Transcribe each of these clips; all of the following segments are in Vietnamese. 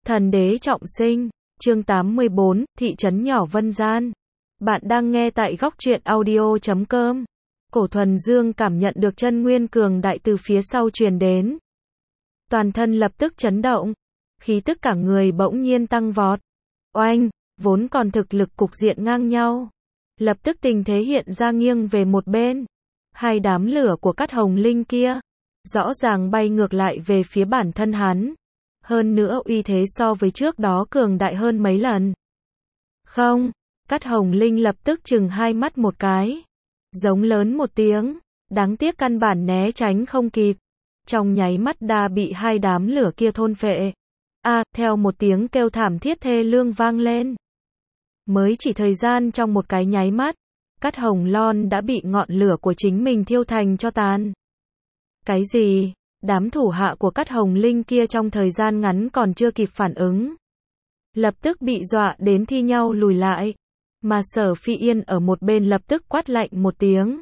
Thần đế trọng sinh, chương 84, thị trấn nhỏ Vân Gian. Bạn đang nghe tại góc truyện audio.com. Cổ Thuần Dương cảm nhận được chân nguyên cường đại từ phía sau truyền đến. Toàn thân lập tức chấn động, khí tức cả người bỗng nhiên tăng vọt. Oanh, vốn còn thực lực cục diện ngang nhau, lập tức tình thế hiện ra nghiêng về một bên. Hai đám lửa của Cát Hồng Linh kia, rõ ràng bay ngược lại về phía bản thân hắn. Hơn nữa uy thế so với trước đó cường đại hơn mấy lần. Không, Cát Hồng Linh lập tức chừng hai mắt một cái, giống lớn một tiếng, đáng tiếc căn bản né tránh không kịp. Trong nháy mắt đã bị hai đám lửa kia thôn phệ. Theo một tiếng kêu thảm thiết thê lương vang lên. Mới chỉ thời gian trong một cái nháy mắt, Cát Hồng Lon đã bị ngọn lửa của chính mình thiêu thành tro tàn. Cái gì? Đám thủ hạ của Cát Hồng Linh kia trong thời gian ngắn còn chưa kịp phản ứng, lập tức bị dọa đến thi nhau lùi lại. Mà Sở Phi Yên ở một bên lập tức quát lạnh một tiếng.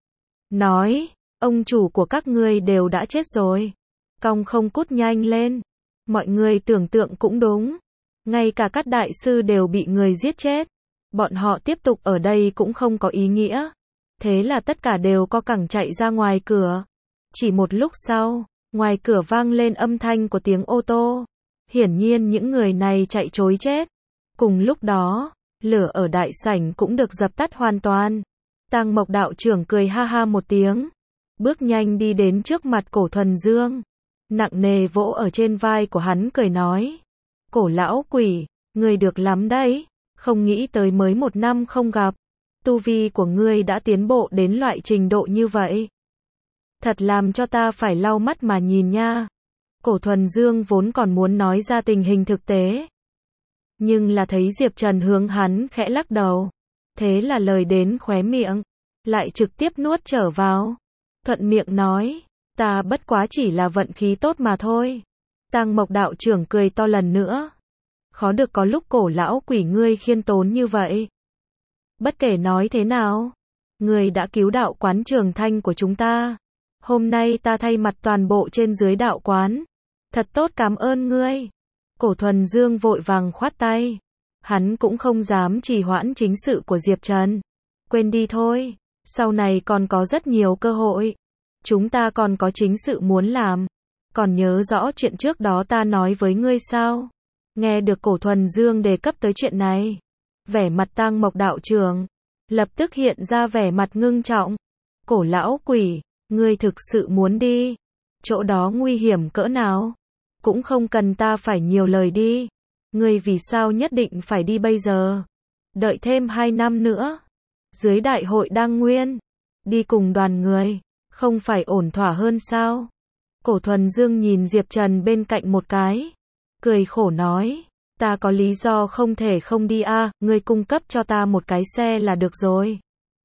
Nói, ông chủ của các ngươi đều đã chết rồi. Cong không cút nhanh lên. Mọi người tưởng tượng cũng đúng. Ngay cả các đại sư đều bị người giết chết. Bọn họ tiếp tục ở đây cũng không có ý nghĩa. Thế là tất cả đều co cẳng chạy ra ngoài cửa. Chỉ một lúc sau, ngoài cửa vang lên âm thanh của tiếng ô tô. Hiển nhiên những người này chạy trối chết. Cùng lúc đó, lửa ở đại sảnh cũng được dập tắt hoàn toàn. Tang Mộc đạo trưởng cười ha ha một tiếng, bước nhanh đi đến trước mặt Cổ Thuần Dương, nặng nề vỗ ở trên vai của hắn cười nói. Cổ lão quỷ, ngươi được lắm đấy, không nghĩ tới mới một năm không gặp, tu vi của ngươi đã tiến bộ đến loại trình độ như vậy. Thật làm cho ta phải lau mắt mà nhìn nha. Cổ Thuần Dương vốn còn muốn nói ra tình hình thực tế, nhưng là thấy Diệp Trần hướng hắn khẽ lắc đầu. Thế là lời đến khóe miệng, lại trực tiếp nuốt trở vào. Thuận miệng nói, ta bất quá chỉ là vận khí tốt mà thôi. Tang Mộc đạo trưởng cười to lần nữa. Khó được có lúc cổ lão quỷ ngươi khiêm tốn như vậy. Bất kể nói thế nào, ngươi đã cứu đạo quán Trường Thanh của chúng ta. Hôm nay ta thay mặt toàn bộ trên dưới đạo quán, thật tốt cảm ơn ngươi. Cổ Thuần Dương vội vàng khoát tay. Hắn cũng không dám trì hoãn chính sự của Diệp Trần. Quên đi thôi, sau này còn có rất nhiều cơ hội. Chúng ta còn có chính sự muốn làm. Còn nhớ rõ chuyện trước đó ta nói với ngươi sao? Nghe được Cổ Thuần Dương đề cấp tới chuyện này, vẻ mặt Tang Mộc đạo trưởng lập tức hiện ra vẻ mặt ngưng trọng. Cổ lão quỷ, ngươi thực sự muốn đi? Chỗ đó nguy hiểm cỡ nào? Cũng không cần ta phải nhiều lời đi. Ngươi vì sao nhất định phải đi bây giờ? Đợi thêm 2 năm nữa, dưới đại hội Đăng Nguyên, đi cùng đoàn người, không phải ổn thỏa hơn sao? Cổ Thuần Dương nhìn Diệp Trần bên cạnh một cái, cười khổ nói, ta có lý do không thể không đi ngươi cung cấp cho ta một cái xe là được rồi.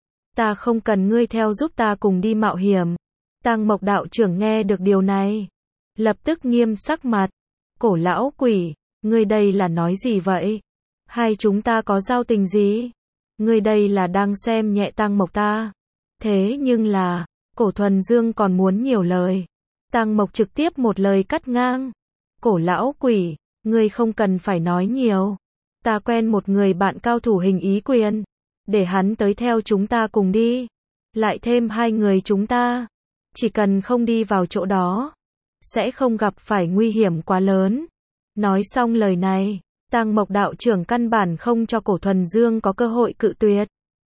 Ta không cần ngươi theo giúp ta cùng đi mạo hiểm. Tang Mộc đạo trưởng nghe được điều này, lập tức nghiêm sắc mặt. Cổ lão quỷ, ngươi đây là nói gì vậy? Hai chúng ta có giao tình gì? Ngươi đây là đang xem nhẹ Tang Mộc ta. Thế nhưng là, Cổ Thuần Dương còn muốn nhiều lời. Tang Mộc trực tiếp một lời cắt ngang. Cổ lão quỷ, ngươi không cần phải nói nhiều. Ta quen một người bạn cao thủ hình ý quyền. Để hắn tới theo chúng ta cùng đi. Lại thêm 2 người chúng ta. Chỉ cần không đi vào chỗ đó, sẽ không gặp phải nguy hiểm quá lớn. Nói xong lời này, Tang Mộc đạo trưởng căn bản không cho Cổ Thuần Dương có cơ hội cự tuyệt.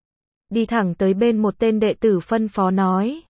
Đi thẳng tới bên một tên đệ tử phân phó nói.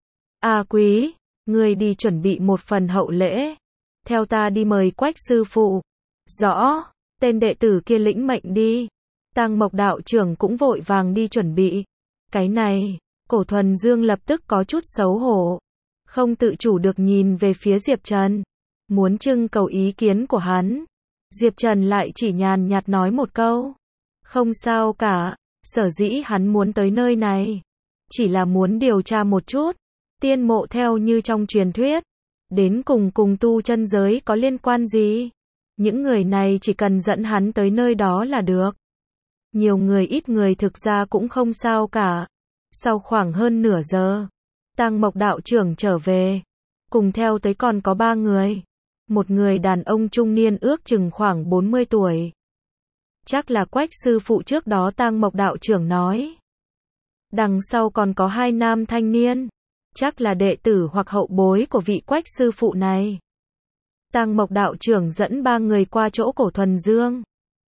Quý, ngươi đi chuẩn bị một phần hậu lễ. Theo ta đi mời Quách sư phụ. Rõ, tên đệ tử kia lĩnh mệnh đi. Tang Mộc đạo trưởng cũng vội vàng đi chuẩn bị. Cái này, Cổ Thuần Dương lập tức có chút xấu hổ. Không tự chủ được nhìn về phía Diệp Trần, muốn trưng cầu ý kiến của hắn. Diệp Trần lại chỉ nhàn nhạt nói một câu. Không sao cả, sở dĩ hắn muốn tới nơi này, chỉ là muốn điều tra một chút. Tiên mộ theo như trong truyền thuyết, đến cùng tu chân giới có liên quan gì? Những người này chỉ cần dẫn hắn tới nơi đó là được. Nhiều người ít người thực ra cũng không sao cả. Sau khoảng hơn nửa giờ, Tang Mộc đạo trưởng trở về. Cùng theo tới còn có 3 người. một người đàn ông trung niên ước chừng khoảng 40 tuổi. Chắc là Quách sư phụ trước đó Tang Mộc đạo trưởng nói. Đằng sau còn có hai nam thanh niên, chắc là đệ tử hoặc hậu bối của vị Quách sư phụ này. Tang Mộc đạo trưởng dẫn ba người qua chỗ Cổ Thuần Dương.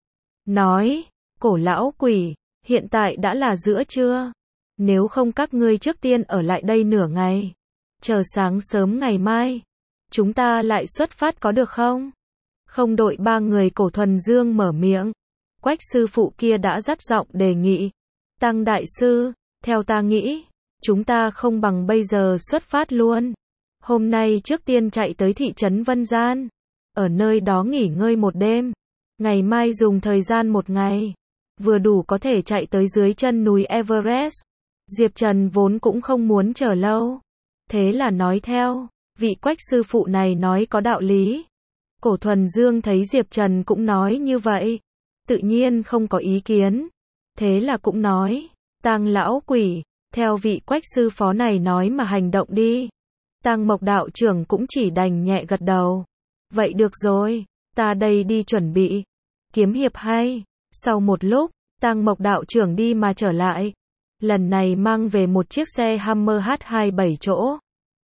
Nói, Cổ lão quỷ, hiện tại đã là giữa trưa. Nếu không các ngươi trước tiên ở lại đây nửa ngày. Chờ sáng sớm ngày mai, chúng ta lại xuất phát có được không? Không đợi ba người Cổ Thuần Dương mở miệng. Quách sư phụ kia đã dắt giọng đề nghị. Tăng đại sư, theo ta nghĩ, chúng ta không bằng bây giờ xuất phát luôn. Hôm nay trước tiên chạy tới thị trấn Vân Gian. Ở nơi đó nghỉ ngơi một đêm. Ngày mai dùng thời gian một ngày. Vừa đủ có thể chạy tới dưới chân núi Everest. Diệp Trần vốn cũng không muốn chờ lâu. Thế là nói theo, vị Quách sư phụ này nói có đạo lý. Cổ Thuần Dương thấy Diệp Trần cũng nói như vậy. Tự nhiên không có ý kiến. Thế là cũng nói, Tang lão quỷ, theo vị Quách sư phó này nói mà hành động đi. Tang Mộc đạo trưởng cũng chỉ đành nhẹ gật đầu. Vậy được rồi, ta đây đi chuẩn bị. Kiếm hiệp hay. Sau một lúc, Tang Mộc đạo trưởng đi mà trở lại. Lần này mang về một chiếc xe Hummer H2 7 chỗ.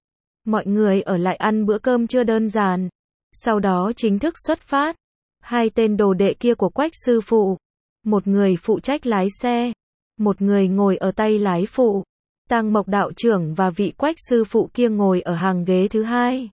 Mọi người ở lại ăn bữa cơm trưa đơn giản. Sau đó chính thức xuất phát. Hai tên đồ đệ kia của Quách sư phụ. Một người phụ trách lái xe. Một người ngồi ở tay lái phụ. Tang Mộc đạo trưởng và vị Quách sư phụ kia ngồi ở hàng ghế thứ hai.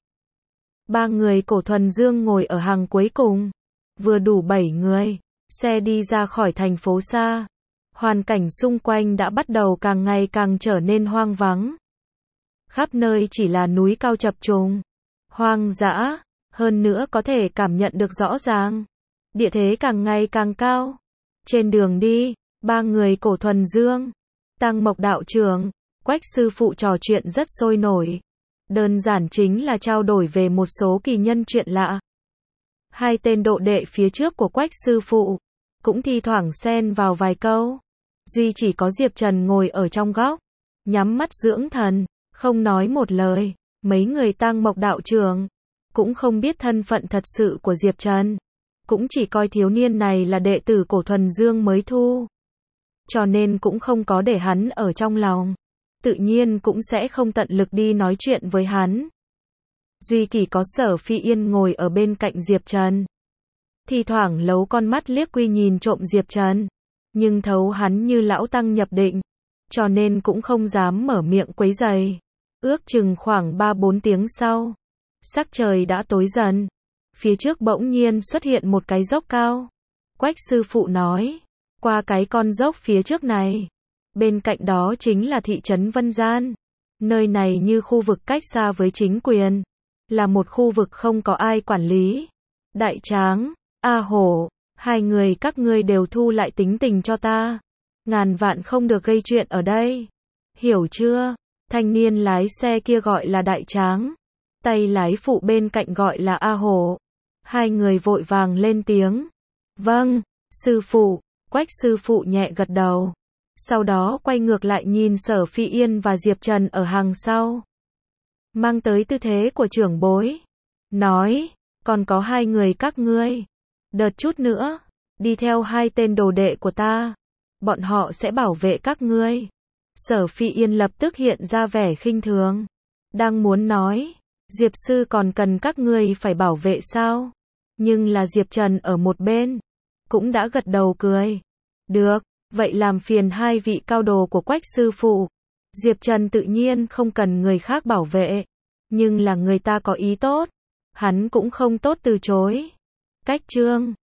Ba người Cổ Thuần Dương ngồi ở hàng cuối cùng. Vừa đủ 7 người. Xe đi ra khỏi thành phố xa. Hoàn cảnh xung quanh đã bắt đầu càng ngày càng trở nên hoang vắng. Khắp nơi chỉ là núi cao chập trùng. Hoang dã. Hơn nữa có thể cảm nhận được rõ ràng. Địa thế càng ngày càng cao. Trên đường đi, ba người Cổ Thuần Dương, Tang Mộc đạo trưởng, Quách sư phụ trò chuyện rất sôi nổi. Đơn giản chính là trao đổi về một số kỳ nhân chuyện lạ. Hai tên độ đệ phía trước của Quách sư phụ cũng thi thoảng xen vào vài câu. Duy chỉ có Diệp Trần ngồi ở trong góc, nhắm mắt dưỡng thần, không nói một lời. Mấy người Tang Mộc đạo trưởng cũng không biết thân phận thật sự của Diệp Trần, cũng chỉ coi thiếu niên này là đệ tử Cổ Thuần Dương mới thu. Cho nên cũng không có để hắn ở trong lòng. Tự nhiên cũng sẽ không tận lực đi nói chuyện với hắn. Duy chỉ có Sở Phi Yên ngồi ở bên cạnh Diệp Trần. Thì thoảng lấu con mắt liếc quy nhìn trộm Diệp Trần. Nhưng thấu hắn như lão tăng nhập định. Cho nên cũng không dám mở miệng quấy rầy. Ước chừng khoảng 3-4 tiếng sau. Sắc trời đã tối dần. Phía trước bỗng nhiên xuất hiện một cái dốc cao. Quách sư phụ nói. Qua cái con dốc phía trước này. Bên cạnh đó chính là thị trấn Vân Gian. Nơi này như khu vực cách xa với chính quyền. Là một khu vực không có ai quản lý. Đại Tráng, A Hổ, hai người các ngươi đều thu lại tính tình cho ta. Ngàn vạn không được gây chuyện ở đây. Hiểu chưa? Thanh niên lái xe kia gọi là Đại Tráng. Tay lái phụ bên cạnh gọi là A Hổ. Hai người vội vàng lên tiếng. Vâng, sư phụ. Quách sư phụ nhẹ gật đầu. Sau đó quay ngược lại nhìn Sở Phi Yên và Diệp Trần ở hàng sau. Mang tới tư thế của trưởng bối. Nói, còn có hai người các ngươi. Đợt chút nữa, đi theo hai tên đồ đệ của ta. Bọn họ sẽ bảo vệ các ngươi. Sở Phi Yên lập tức hiện ra vẻ khinh thường. Đang muốn nói, Diệp sư còn cần các ngươi phải bảo vệ sao? Nhưng là Diệp Trần ở một bên. Cũng đã gật đầu cười. Được, vậy làm phiền hai vị cao đồ của Quách sư phụ. Diệp Trần tự nhiên không cần người khác bảo vệ. Nhưng là người ta có ý tốt. Hắn cũng không tốt từ chối. Cách chương